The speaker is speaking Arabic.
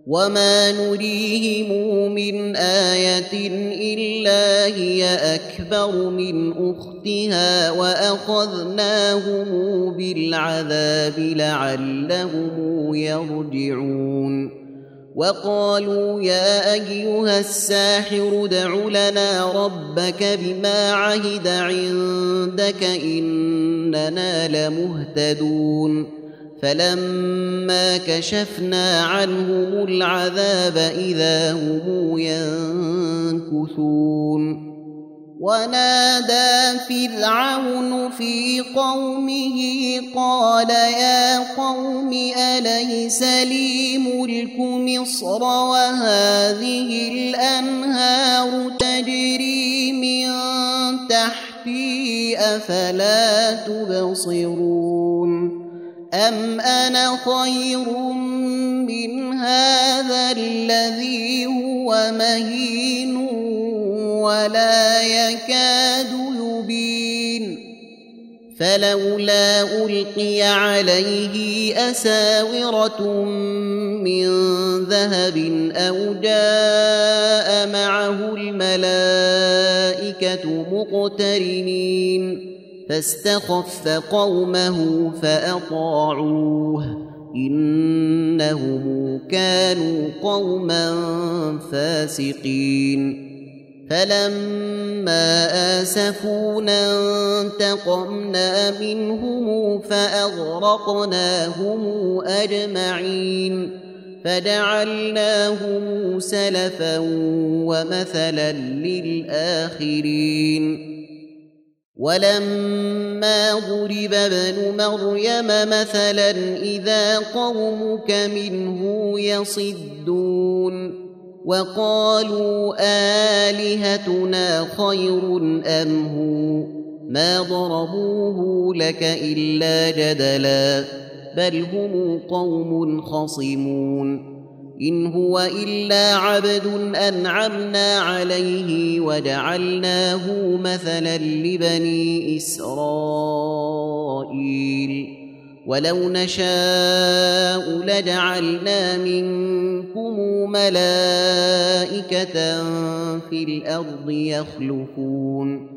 وما نريهم من آية إلا هي أكبر من أختها وأخذناهم بالعذاب لعلهم يرجعون وقالوا يا أيها الساحر ادع لنا ربك بما عهد عندك إننا لمهتدون فلما كشفنا عنهم العذاب إذا هم ينكثون ونادى فرعون في قومه قال يا قوم أليس لي ملك مصر وهذه الأنهار تجري من تحتي أفلا تبصرون أم أنا خير من هذا الذي هو مهين ولا يكاد يبين فلولا ألقي عليه أساورة من ذهب أو جاء معه الملائكة مقترنين فاستخف قومه فأطاعوه إنهم كانوا قوما فاسقين فلما آسفونا انتقمنا منهم فأغرقناهم أجمعين فجعلناهم سلفا ومثلا للآخرين ولما ضرب ابن مريم مثلا إذا قومك منه يصدون وقالوا آلهتنا خير أم هو ما ضربوه لك إلا جدلا بل هم قوم خصمون إن هو إلا عبد أنعمنا عليه وجعلناه مثلا لبني إسرائيل ولو نشاء لجعلنا منكم ملائكة في الأرض يخلفون